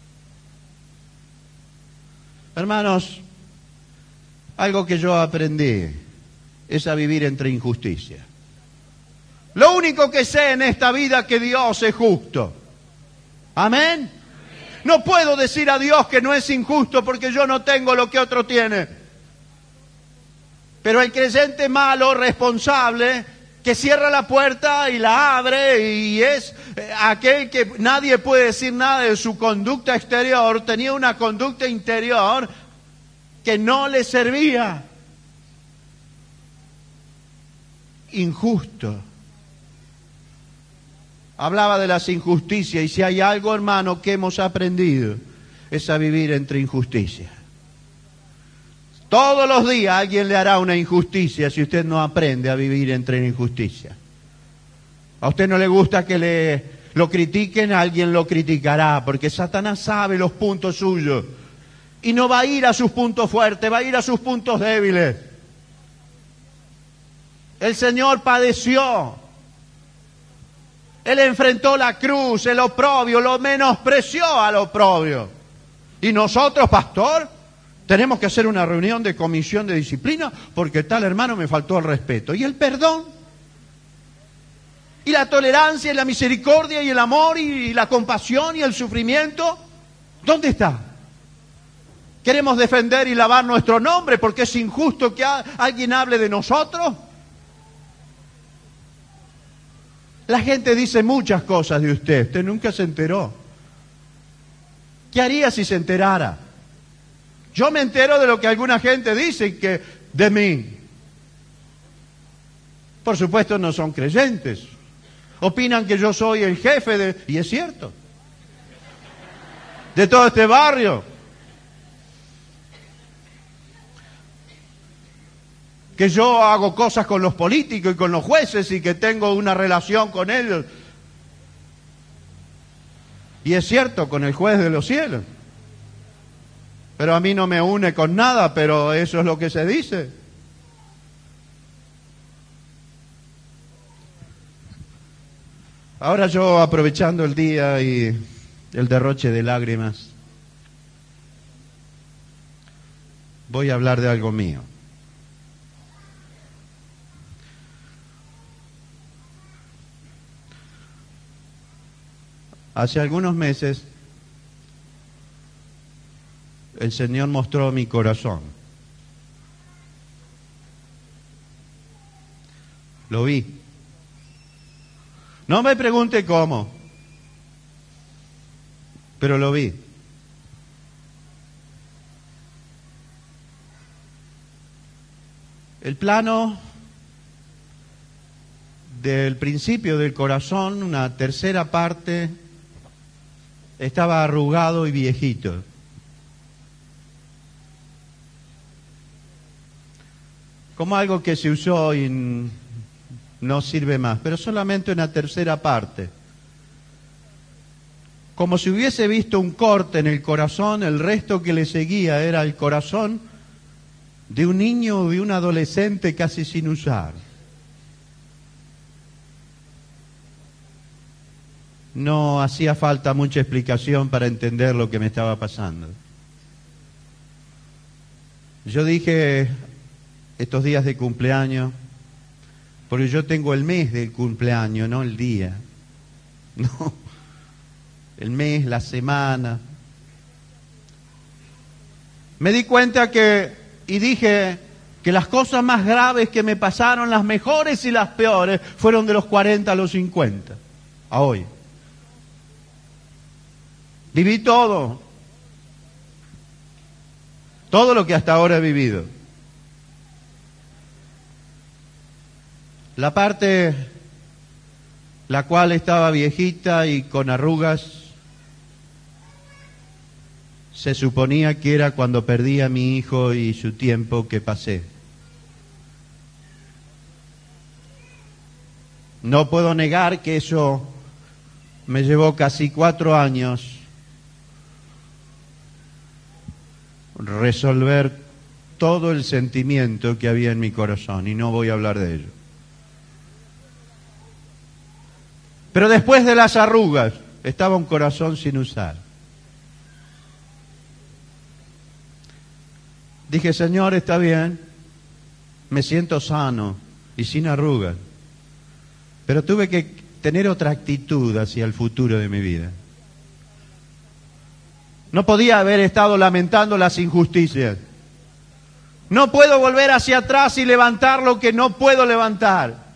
Hermanos, algo que yo aprendí es a vivir entre injusticia. Lo único que sé en esta vida es que Dios es justo. Amén. No puedo decir a Dios que no es injusto porque yo no tengo lo que otro tiene. Pero el creyente malo, responsable, que cierra la puerta y la abre y es aquel que nadie puede decir nada de su conducta exterior, tenía una conducta interior que no le servía. Injusto. Hablaba de las injusticias y si hay algo, hermano, que hemos aprendido es a vivir entre injusticia. Todos los días alguien le hará una injusticia si usted no aprende a vivir entre injusticia. A usted no le gusta que lo critiquen, alguien lo criticará, porque Satanás sabe los puntos suyos. Y no va a ir a sus puntos fuertes, va a ir a sus puntos débiles. El Señor padeció. Él enfrentó la cruz, el oprobio, lo menospreció al oprobio. Y nosotros, pastor, tenemos que hacer una reunión de comisión de disciplina porque tal hermano me faltó el respeto. ¿Y el perdón? ¿Y la tolerancia y la misericordia y el amor y la compasión y el sufrimiento? ¿Dónde está? ¿Queremos defender y lavar nuestro nombre porque es injusto que alguien hable de nosotros? La gente dice muchas cosas de usted. Usted nunca se enteró. ¿Qué haría si se enterara? Yo me entero de lo que alguna gente dice que de mí. Por supuesto no son creyentes. Opinan que yo soy el jefe de... Y es cierto. De todo este barrio. Que yo hago cosas con los políticos y con los jueces y que tengo una relación con ellos. Y es cierto, con el juez de los cielos. Pero a mí no me une con nada, pero eso es lo que se dice. Ahora yo, aprovechando el día y el derroche de lágrimas, voy a hablar de algo mío. Hace algunos meses el Señor mostró mi corazón. Lo vi. No me pregunte cómo, pero lo vi. El plano del principio del corazón, una tercera parte, estaba arrugado y viejito. Como algo que se usó y no sirve más, pero solamente una tercera parte. Como si hubiese visto un corte en el corazón, el resto que le seguía era el corazón de un niño o de un adolescente casi sin usar. no hacía falta mucha explicación para entender lo que me estaba pasando. Yo dije estos días de cumpleaños, porque yo tengo el mes del cumpleaños, no el día. No, el mes, la semana. Me di cuenta y dije que las cosas más graves que me pasaron, las mejores y las peores, fueron de los 40 a los 50, a hoy. Viví todo lo que hasta ahora he vivido. La parte la cual estaba viejita y con arrugas, se suponía que era cuando perdí a mi hijo y su tiempo que pasé. No puedo negar que eso me llevó casi 4 años resolver todo el sentimiento que había en mi corazón, y no voy a hablar de ello. Pero después de las arrugas estaba un corazón sin usar. Dije, Señor, está bien, me siento sano y sin arrugas, pero tuve que tener otra actitud hacia el futuro de mi vida. No podía haber estado lamentando las injusticias. No puedo volver hacia atrás y levantar lo que no puedo levantar.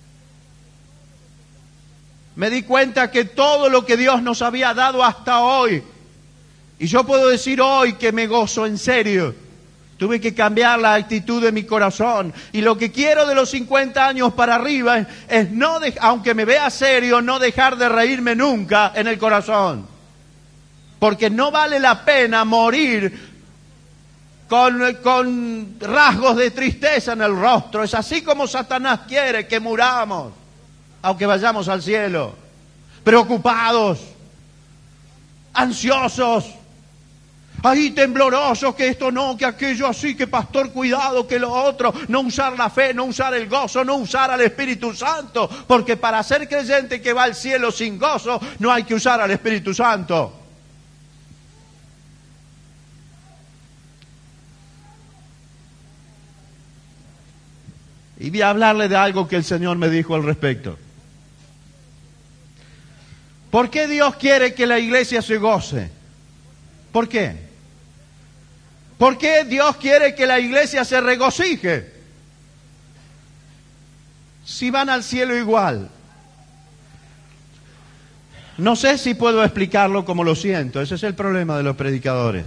Me di cuenta que todo lo que Dios nos había dado hasta hoy, y yo puedo decir hoy que me gozo en serio, tuve que cambiar la actitud de mi corazón. Y lo que quiero de los 50 años para arriba es no aunque me vea serio, no dejar de reírme nunca en el corazón. Porque no vale la pena morir con rasgos de tristeza en el rostro. Es así como Satanás quiere que muramos, aunque vayamos al cielo, preocupados, ansiosos, ahí temblorosos, que esto no, que aquello así, que pastor cuidado, que lo otro, no usar la fe, no usar el gozo, no usar al Espíritu Santo, porque para ser creyente que va al cielo sin gozo, no hay que usar al Espíritu Santo. Y voy a hablarle de algo que el Señor me dijo al respecto. ¿Por qué Dios quiere que la iglesia se goce? ¿Por qué? ¿Por qué Dios quiere que la iglesia se regocije? Si van al cielo igual. No sé si puedo explicarlo como lo siento. Ese es el problema de los predicadores.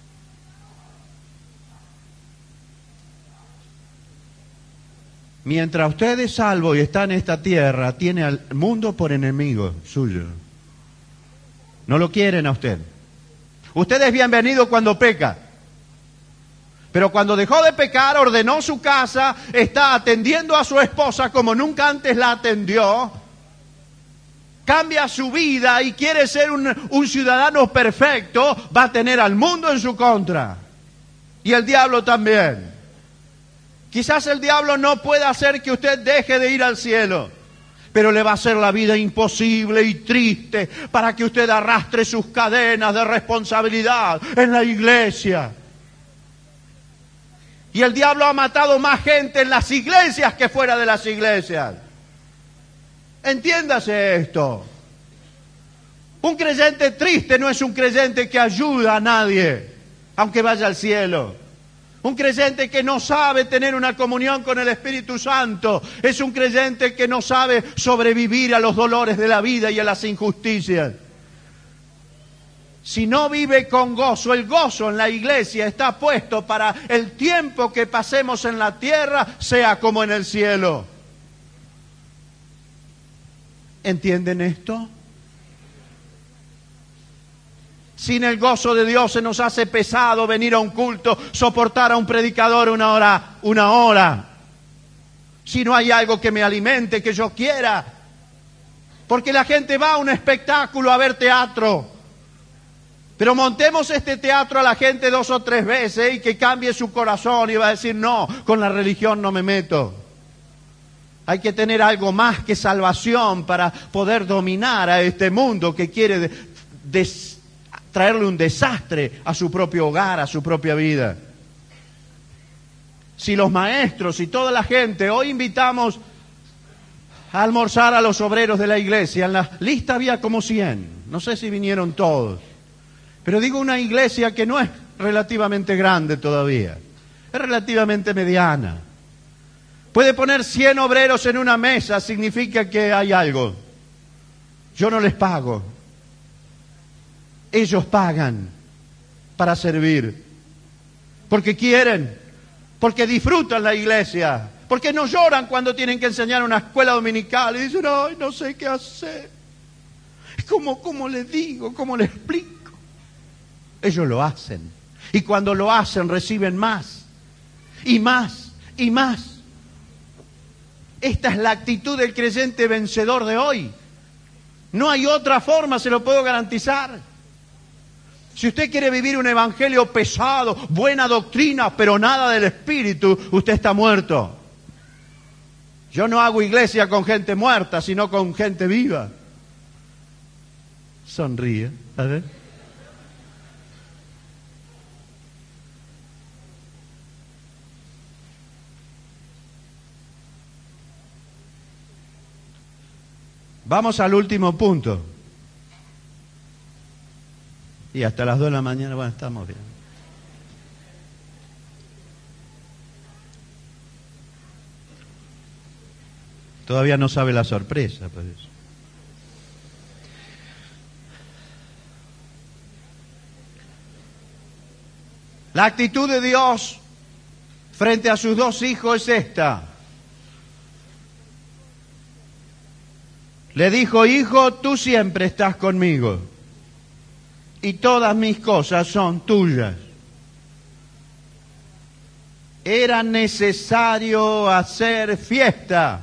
Mientras usted es salvo y está en esta tierra, tiene al mundo por enemigo suyo. No lo quieren a usted. Usted es bienvenido cuando peca. Pero cuando dejó de pecar, ordenó su casa, está atendiendo a su esposa como nunca antes la atendió, cambia su vida y quiere ser un ciudadano perfecto, va a tener al mundo en su contra. Y el diablo también. Quizás el diablo no pueda hacer que usted deje de ir al cielo, pero le va a hacer la vida imposible y triste para que usted arrastre sus cadenas de responsabilidad en la iglesia. Y el diablo ha matado más gente en las iglesias que fuera de las iglesias. Entiéndase esto. Un creyente triste no es un creyente que ayuda a nadie, aunque vaya al cielo. Un creyente que no sabe tener una comunión con el Espíritu Santo es un creyente que no sabe sobrevivir a los dolores de la vida y a las injusticias. Si no vive con gozo, el gozo en la iglesia está puesto para el tiempo que pasemos en la tierra, sea como en el cielo. ¿Entienden esto? Sin el gozo de Dios se nos hace pesado venir a un culto, soportar a un predicador una hora. Si no hay algo que me alimente, que yo quiera. Porque la gente va a un espectáculo a ver teatro. Pero montemos este teatro a la gente 2 o 3 veces y que cambie su corazón y va a decir, no, con la religión no me meto. Hay que tener algo más que salvación para poder dominar a este mundo que quiere traerle un desastre a su propio hogar, a su propia vida. Si los maestros y toda la gente, hoy invitamos a almorzar a los obreros de la iglesia, en la lista había como 100, no sé si vinieron todos, pero digo una iglesia que no es relativamente grande todavía, es relativamente mediana. Puede poner 100 obreros en una mesa, significa que hay algo. Yo no les pago. Ellos pagan para servir. Porque quieren, porque disfrutan la iglesia, porque no lloran cuando tienen que enseñar una escuela dominical y dicen, ay, no sé qué hacer. ¿Cómo le digo? ¿Cómo le explico? Ellos lo hacen. Y cuando lo hacen reciben más, y más, y más. Esta es la actitud del creyente vencedor de hoy. No hay otra forma, se lo puedo garantizar. Si usted quiere vivir un evangelio pesado, buena doctrina, pero nada del Espíritu, usted está muerto. Yo no hago iglesia con gente muerta, sino con gente viva. Sonríe, a ver. Vamos al último punto. Y hasta las 2 de la mañana, bueno, estamos bien. Todavía no sabe la sorpresa, por eso. La actitud de Dios frente a sus dos hijos es esta. Le dijo, hijo, tú siempre estás conmigo y todas mis cosas son tuyas. Era necesario hacer fiesta.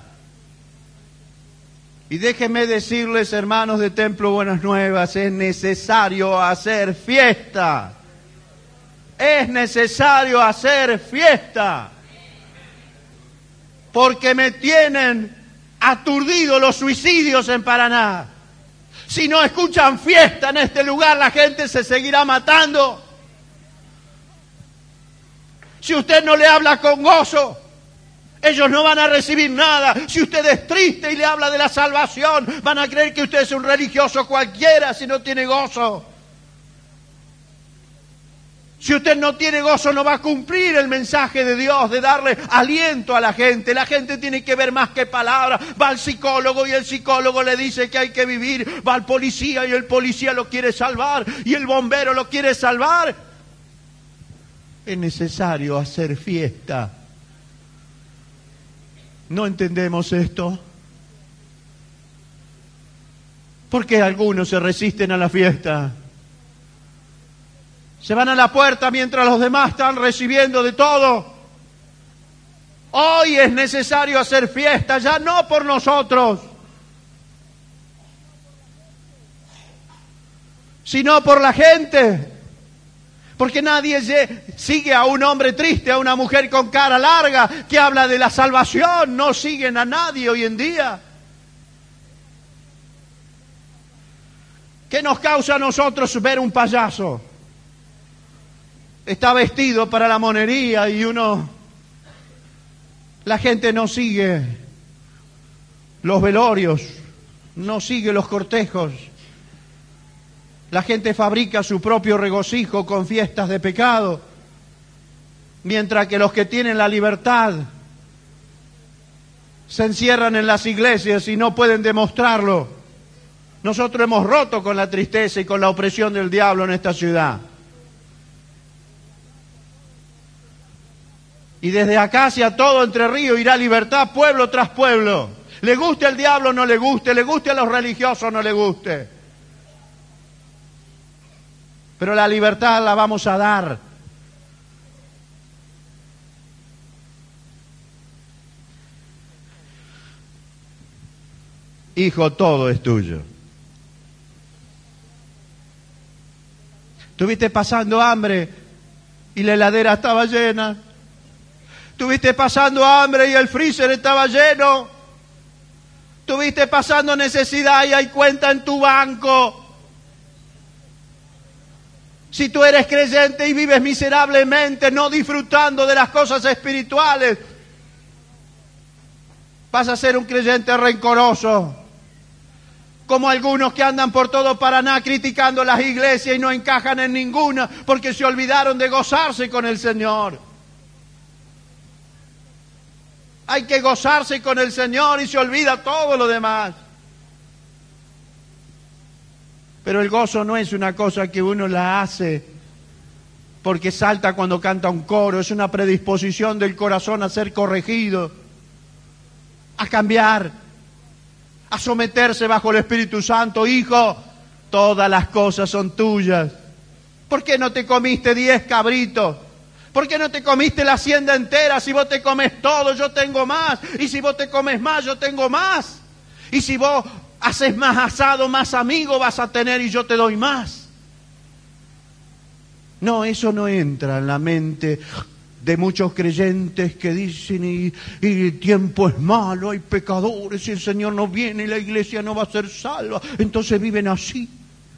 Y déjenme decirles, hermanos de Templo Buenas Nuevas, es necesario hacer fiesta. Es necesario hacer fiesta. Porque me tienen aturdido los suicidios en Paraná. Si no escuchan fiesta en este lugar, la gente se seguirá matando. Si usted no le habla con gozo, ellos no van a recibir nada. Si usted es triste y le habla de la salvación, van a creer que usted es un religioso cualquiera si no tiene gozo. Si usted no tiene gozo, no va a cumplir el mensaje de Dios de darle aliento a la gente. La gente tiene que ver más que palabras. Va al psicólogo y el psicólogo le dice que hay que vivir. Va al policía y el policía lo quiere salvar. Y el bombero lo quiere salvar. Es necesario hacer fiesta. ¿No entendemos esto? ¿Por qué algunos se resisten a la fiesta? Se van a la puerta mientras los demás están recibiendo de todo. Hoy es necesario hacer fiesta, ya no por nosotros, sino por la gente. Porque nadie sigue a un hombre triste, a una mujer con cara larga que habla de la salvación. No siguen a nadie hoy en día. ¿Qué nos causa a nosotros ver un payaso? Está vestido para la monería y la gente no sigue los velorios, no sigue los cortejos. La gente fabrica su propio regocijo con fiestas de pecado, mientras que los que tienen la libertad se encierran en las iglesias y no pueden demostrarlo. Nosotros hemos roto con la tristeza y con la opresión del diablo en esta ciudad. Y desde acá hacia todo Entre Ríos irá libertad, pueblo tras pueblo. Le guste al diablo o no le guste a los religiosos o no le guste. Pero la libertad la vamos a dar. Hijo, todo es tuyo. Estuviste pasando hambre y la heladera estaba llena. Estuviste pasando hambre y el freezer estaba lleno. Estuviste pasando necesidad y hay cuenta en tu banco. Si tú eres creyente y vives miserablemente, no disfrutando de las cosas espirituales, vas a ser un creyente rencoroso. Como algunos que andan por todo Paraná criticando las iglesias y no encajan en ninguna porque se olvidaron de gozarse con el Señor. Hay que gozarse con el Señor y se olvida todo lo demás. Pero el gozo no es una cosa que uno la hace porque salta cuando canta un coro. Es una predisposición del corazón a ser corregido, a cambiar, a someterse bajo el Espíritu Santo. Hijo, todas las cosas son tuyas. ¿Por qué no te comiste 10 cabritos? ¿Por qué no te comiste la hacienda entera? Si vos te comes todo, yo tengo más. Y si vos te comes más, yo tengo más. Y si vos haces más asado, más amigos vas a tener y yo te doy más. No, eso no entra en la mente de muchos creyentes que dicen y el tiempo es malo, hay pecadores y el Señor no viene y la iglesia no va a ser salva. Entonces viven así.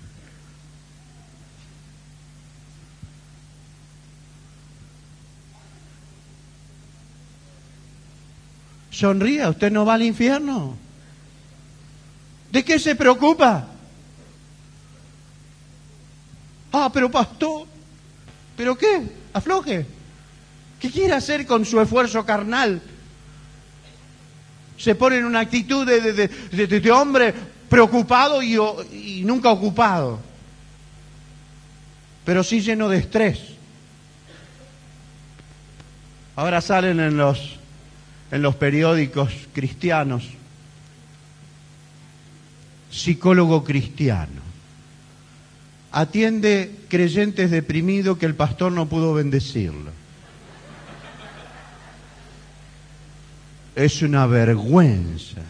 Sonría, usted no va al infierno. ¿De qué se preocupa? Ah, pero pastor, ¿pero qué? Afloje. ¿Qué quiere hacer con su esfuerzo carnal? Se pone en una actitud de hombre preocupado y nunca ocupado, pero sí lleno de estrés. Ahora salen en los periódicos cristianos, psicólogo cristiano, atiende creyentes deprimidos que el pastor no pudo bendecirlo. Es una vergüenza.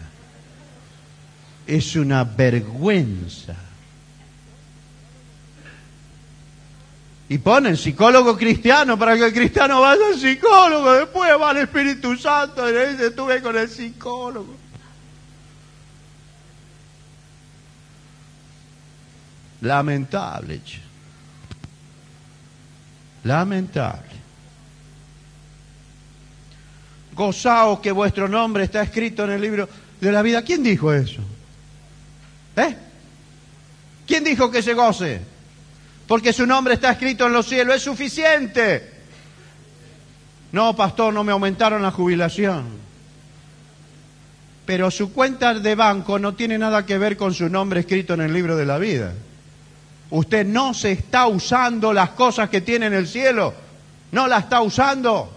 Es una vergüenza. Y ponen psicólogo cristiano para que el cristiano vaya al psicólogo, después va al Espíritu Santo y le dice, estuve con el psicólogo. Lamentable, che. Lamentable. Gozaos que vuestro nombre está escrito en el libro de la vida. ¿Quién dijo eso? ¿Quién dijo que se goce? Porque su nombre está escrito en los cielos. Es suficiente. No, pastor, no me aumentaron la jubilación. Pero su cuenta de banco no tiene nada que ver con su nombre escrito en el libro de la vida. Usted no se está usando las cosas que tiene en el cielo. No la está usando.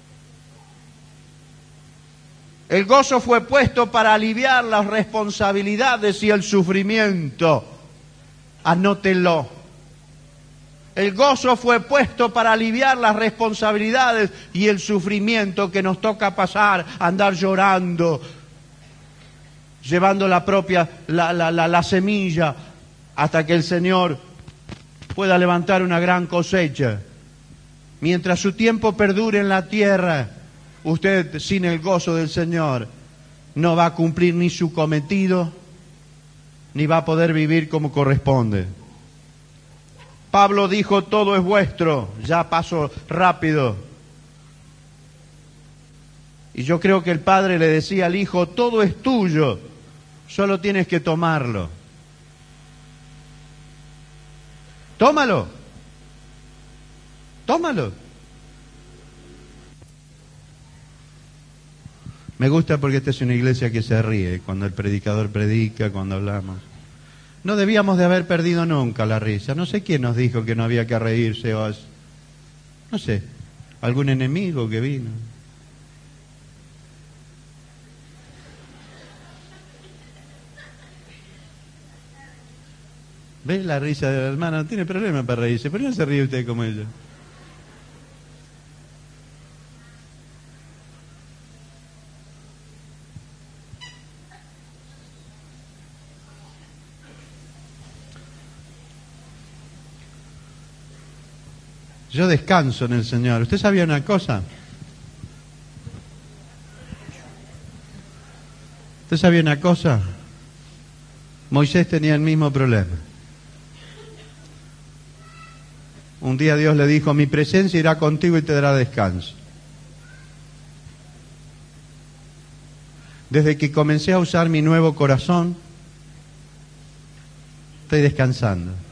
El gozo fue puesto para aliviar las responsabilidades y el sufrimiento. Anótelo. El gozo fue puesto para aliviar las responsabilidades y el sufrimiento que nos toca pasar, andar llorando, llevando la semilla hasta que el Señor pueda levantar una gran cosecha. Mientras su tiempo perdure en la tierra, usted, sin el gozo del Señor, no va a cumplir ni su cometido, ni va a poder vivir como corresponde. Pablo dijo, todo es vuestro. Ya paso rápido. Y yo creo que el padre le decía al hijo, todo es tuyo, solo tienes que tomarlo. Tómalo. Tómalo. Me gusta porque esta es una iglesia que se ríe cuando el predicador predica, cuando hablamos. No debíamos de haber perdido nunca la risa. No sé quién nos dijo que no había que reírse o no sé, algún enemigo que vino. ¿Ves la risa de la hermana? No tiene problema para reírse. ¿Por qué no se ríe usted como ella? Yo descanso en el Señor. ¿Usted sabía una cosa? ¿Usted sabe una cosa? Moisés tenía el mismo problema. Un día Dios le dijo, mi presencia irá contigo y te dará descanso. Desde que comencé a usar mi nuevo corazón, estoy descansando.